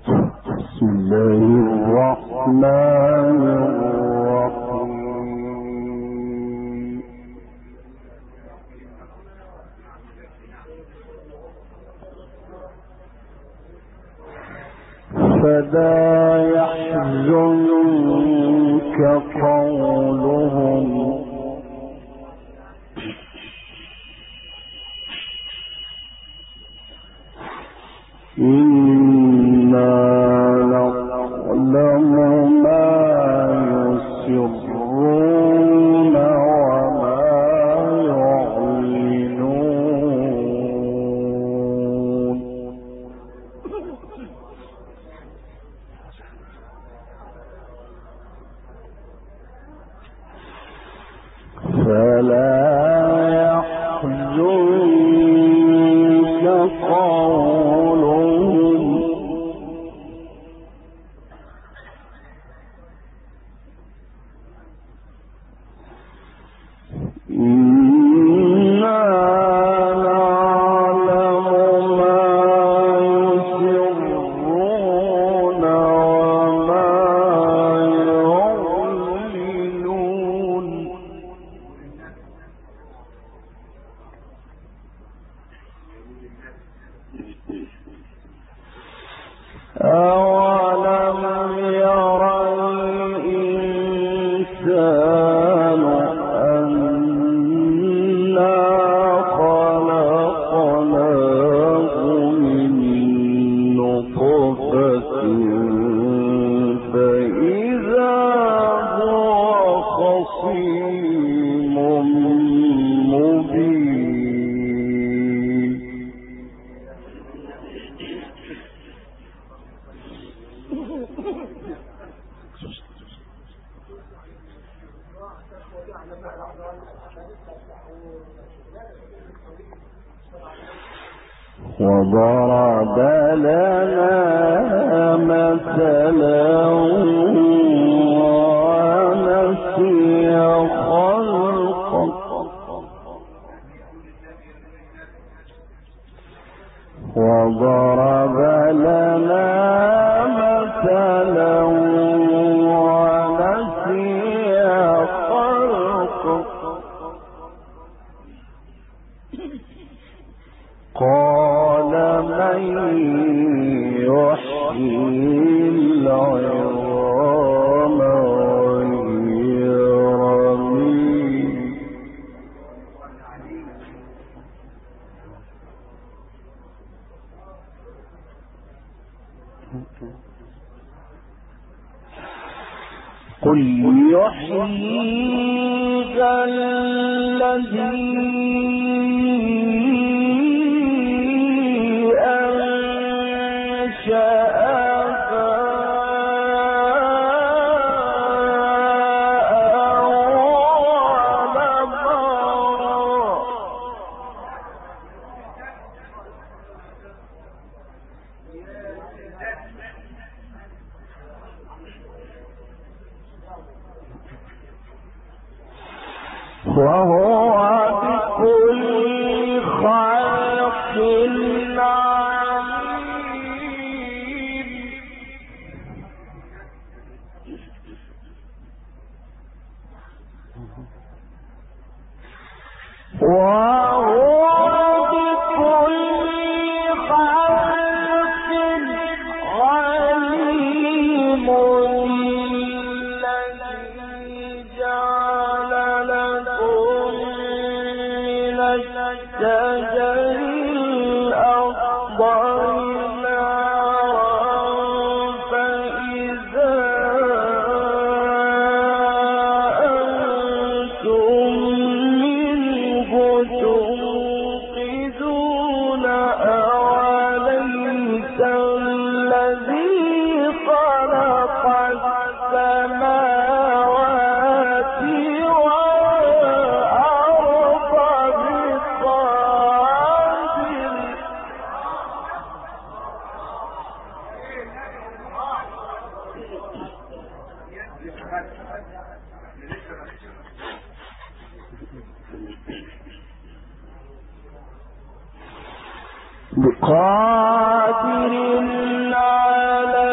بسم الله الرحمن الرحيم. فلا يحزنك قولهم إنا نعلم ما يسرون وما يعلنون. فلا يحزنك قولهم إنا نعلم ما يسرون وما يعلنون. أولم ير الإنسان أنا خلقناه من نطفة فإذا هو خصيم مبين. وضرب لنا مثلا ونسي خلقه وضرب لنا مثلا ونسي خلقه قال من يحيي العظام وهي رميم. قل يحييها الذي وهو بكل خلق عليم. وهو بكل خلق عليم. الذي جعل لكم من الشجر الأخضر نارا فإذا أنتم منه توقدون. أوليس الذي خلق السماوات والأرض بقادر على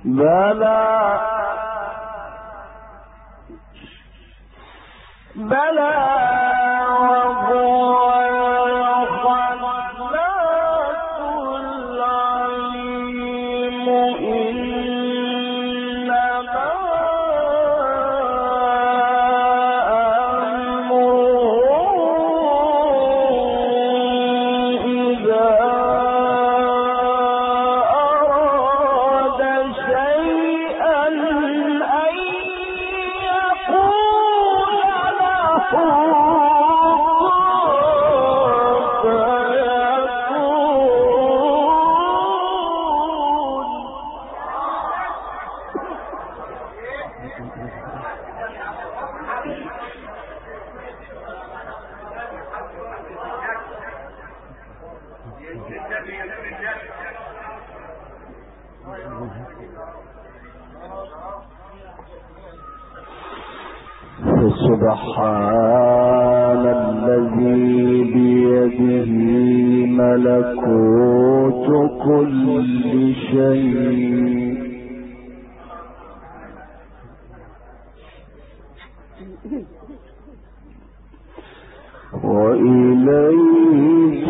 بلى بلى وهو الخلاق العليم إنما أمره إذا أراد شيئا أن يقول له فسبحان الذي بيده ملكوت كل شيء وإليه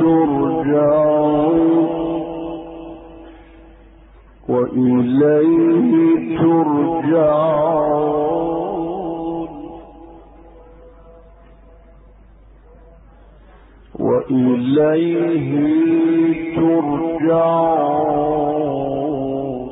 ترجعون وإليه ترجعون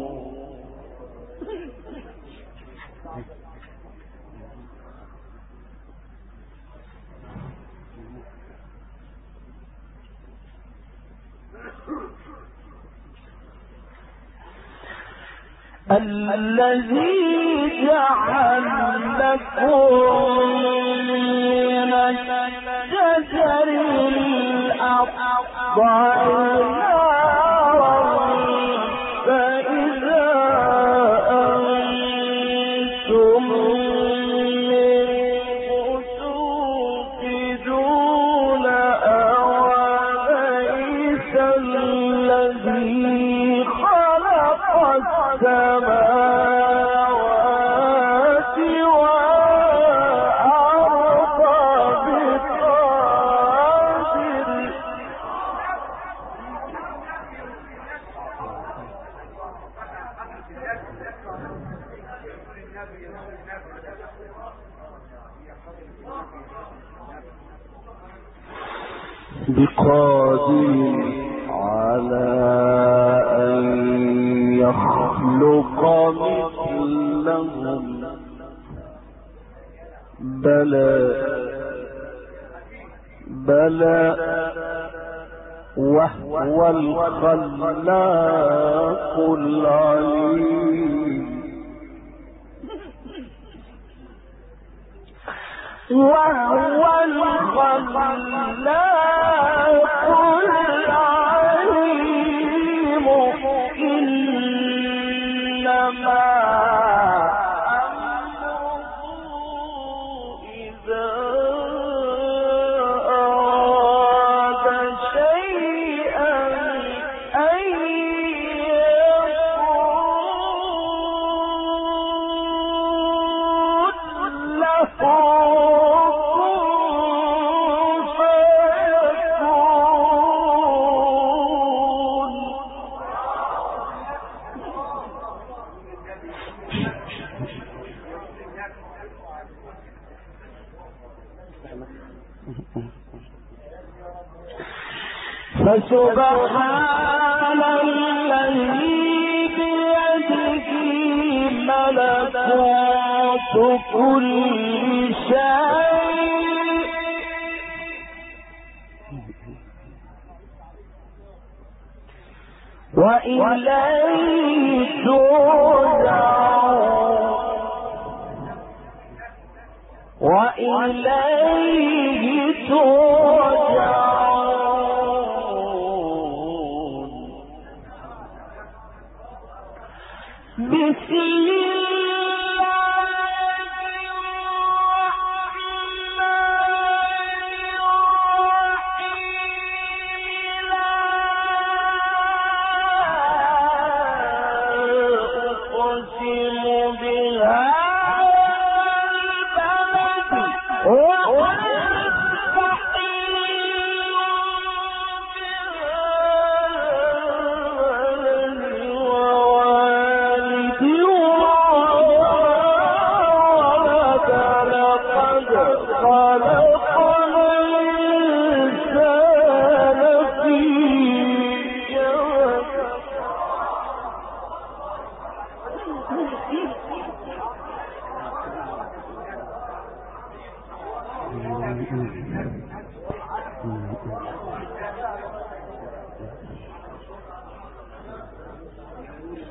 الذي جعل لكم من الشجر الأخضر نارا فإذا أنتم منه توقدون أوليس الذي خلق السماوات والأرض بقادر على أن يخلق مثلهم بلى وهو الخلاق العليم وهو الخلاق العليم إنما أمره إذا أراد شيئا أن يقول له فسبحان الذي بيده ملكوت كل شيء وإليه ترجعون بسم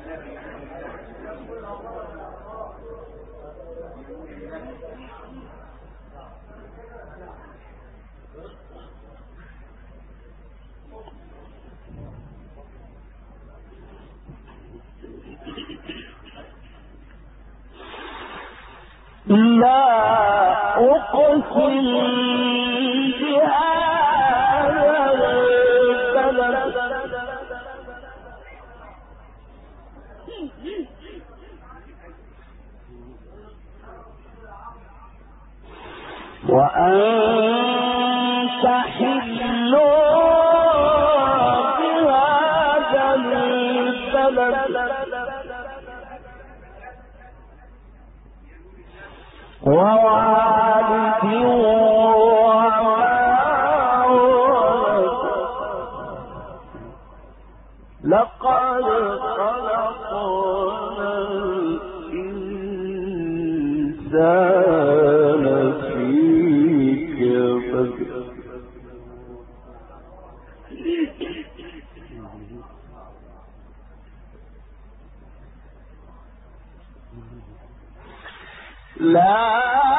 لا أقسم بهذا البلد وأنت حل بهذا البلد ووالد وما ولد لقد خلقنا الإنسان في كبد لا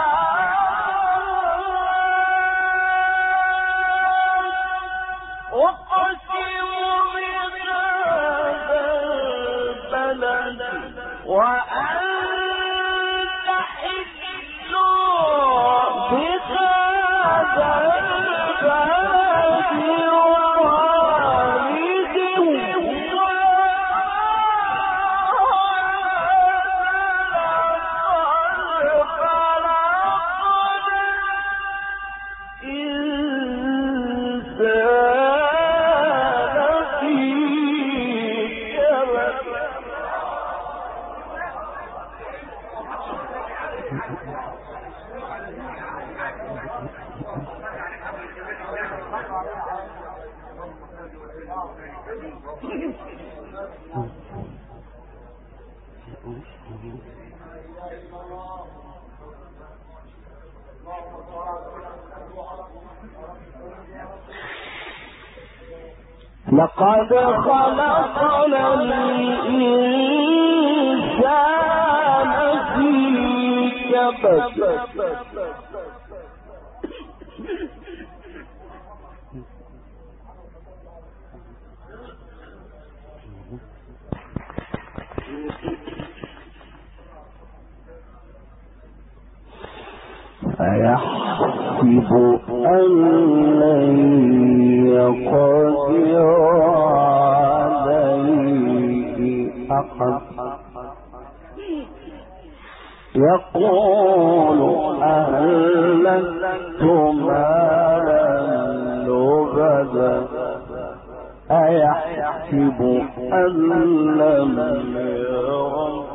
أقسم بهذا البلد وأنت حل بهذا البلد ووالد لقد خلقنا الإنسان في كبد أيحسب أن لن يقدر عليه أحد يقول أهلكت مالا لبدا أيحسب أن لم يره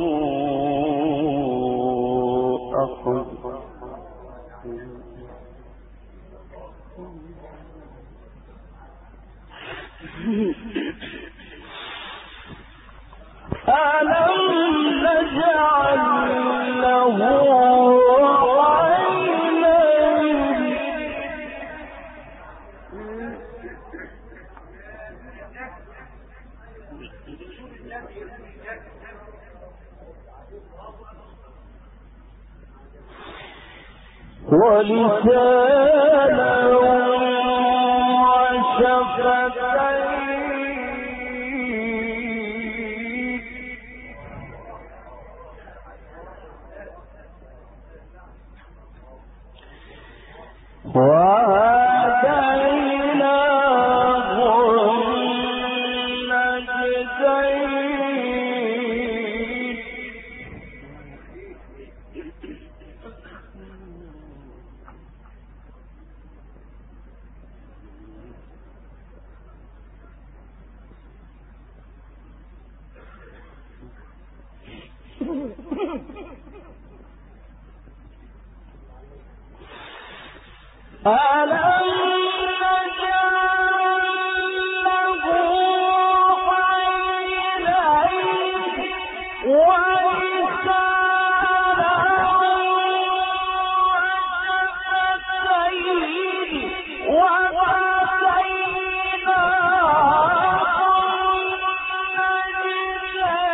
أحد ألم نجعل له عينين ولسانا وشفتين وهديناه النجدين ألم نجعل له عينين ولسانا وشفتين وهديناه النجدين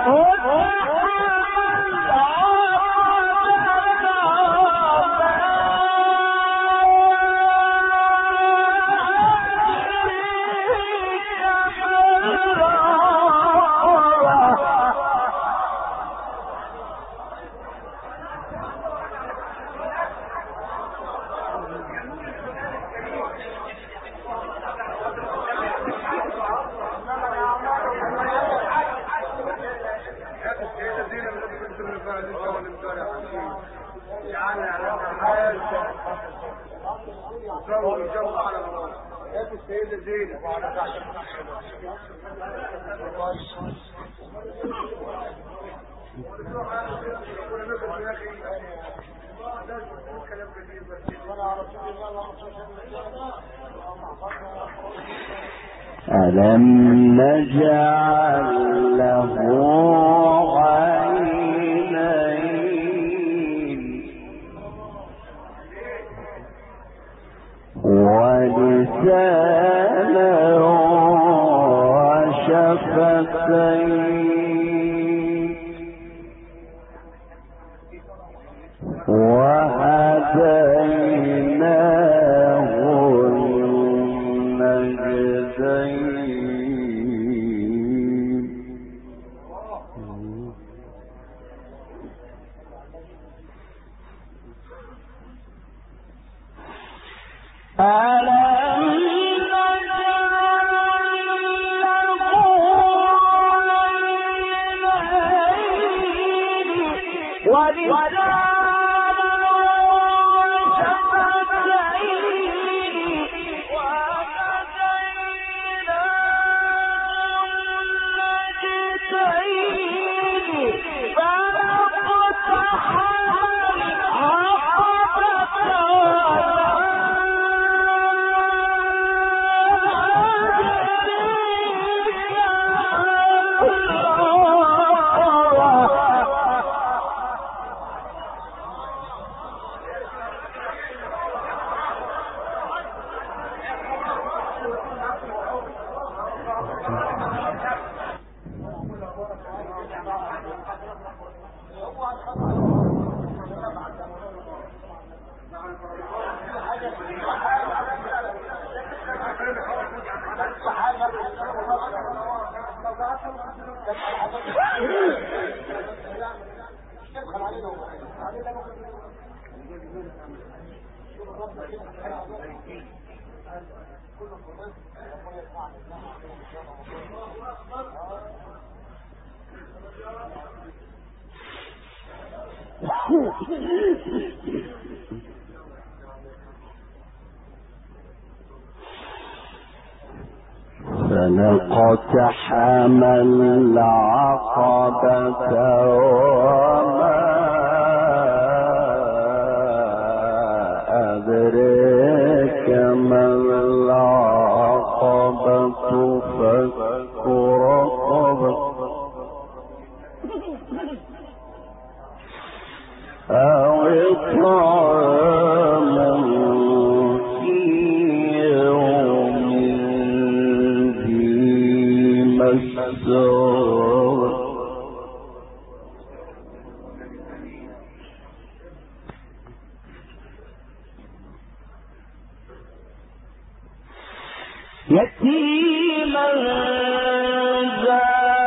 ألم نجعل له عينين ولسانا وشفتين وهديناه النجدين. فلقتحم العقبة وما أدريك ما العقبة فك رقبة أو إطعام في يوم ذي مسغبة يتيما ذا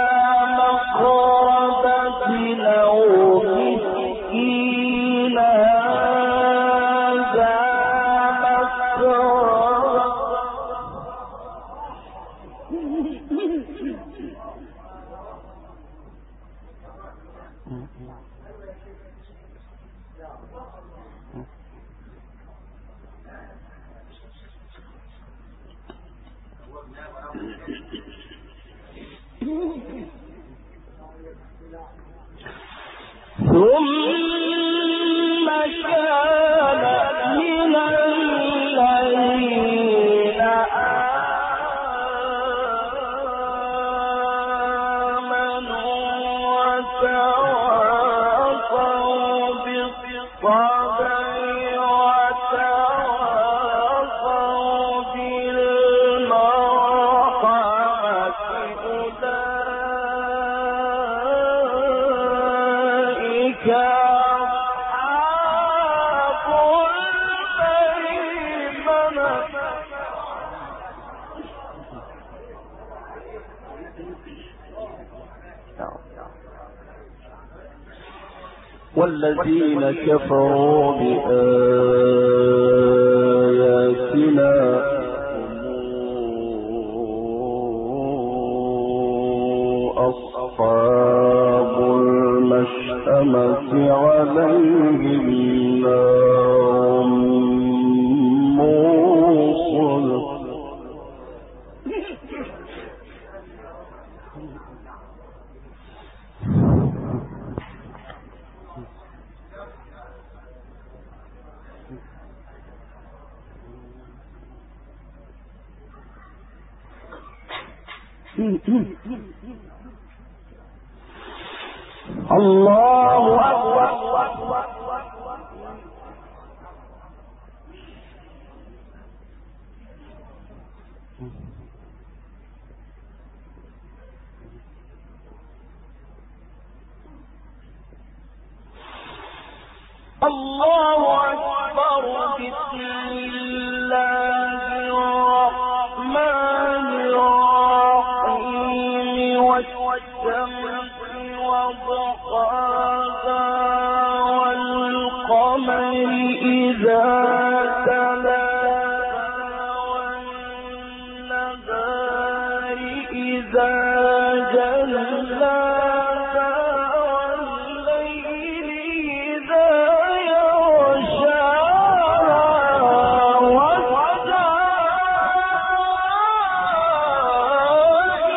مقربة أو مسكينا ذا مسربة ثم كان من الذين آمنوا وتواصوا بالصبر وتواصوا بالمرحمة أولئك والذين كفروا بآياتنا أصحاب المشأمة عليهم نار موصد. الله أكبر. الله أكبر. بسم الله الرحمن الرحيم. والشمس وضحاها والقمر إذا تلاها والنهار إذا جلاها والليل إذا يغشاها والسماء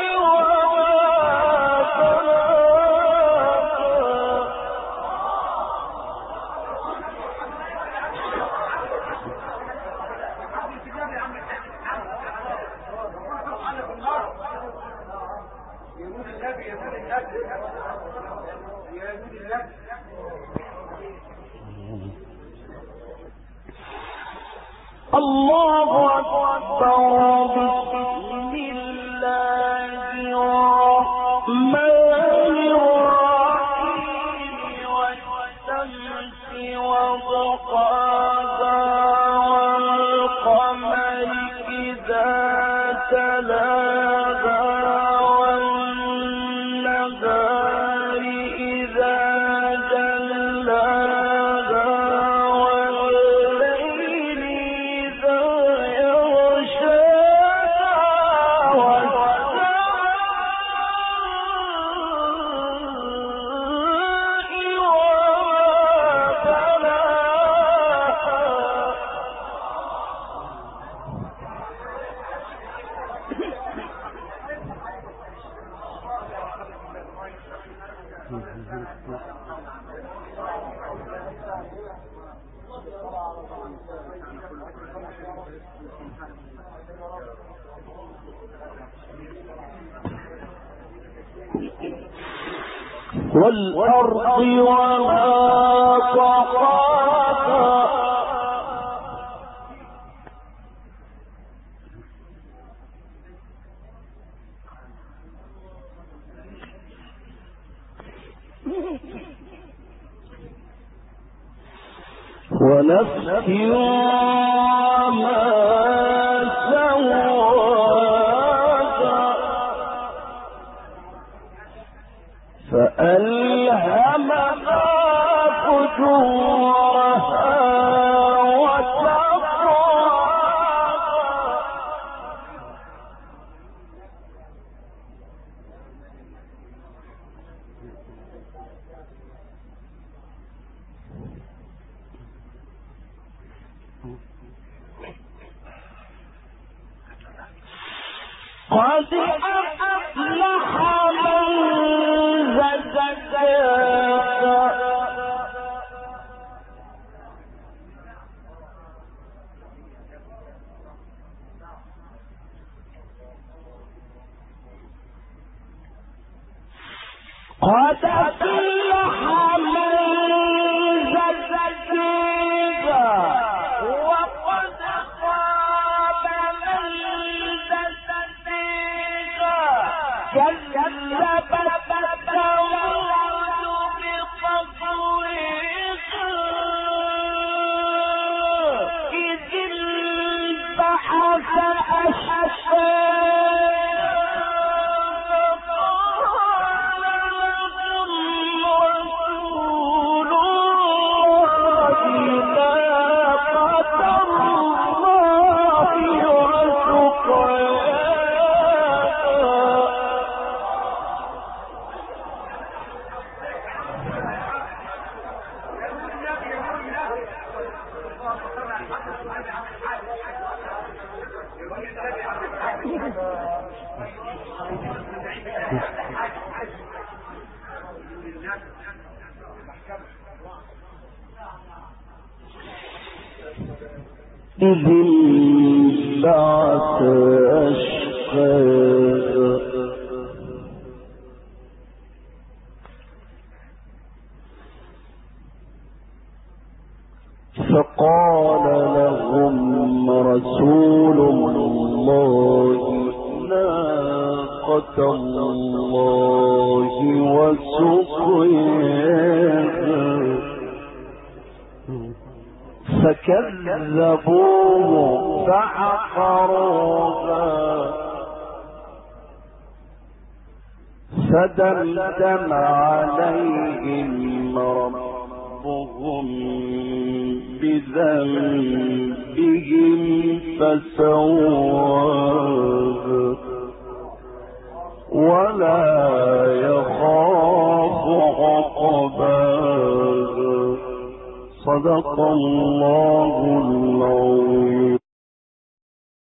الله أكبر. بسم الله الرحمن الرحيم. والشمس وضحاها والقمر إذا تلاها والنهار إذا جلاها والليل إذا يغشاها والسماء وما والأرض وما طحاها ونفس وما سواها فألهمها فجورها وتقواها قد أفلح من زكاها قد أفلح من زكاها وقد خاب من دساها كذبت ثمود بطغواها إذ انبعث أشقاها إذ انبعث أشقاها فقال لهم رسول الله ناقة الله وسقياها فكذبوه فعقروها فدمدم عليهم ربهم بذنبهم فسواها ولا يخاف عقباها. صدق الله العظيم.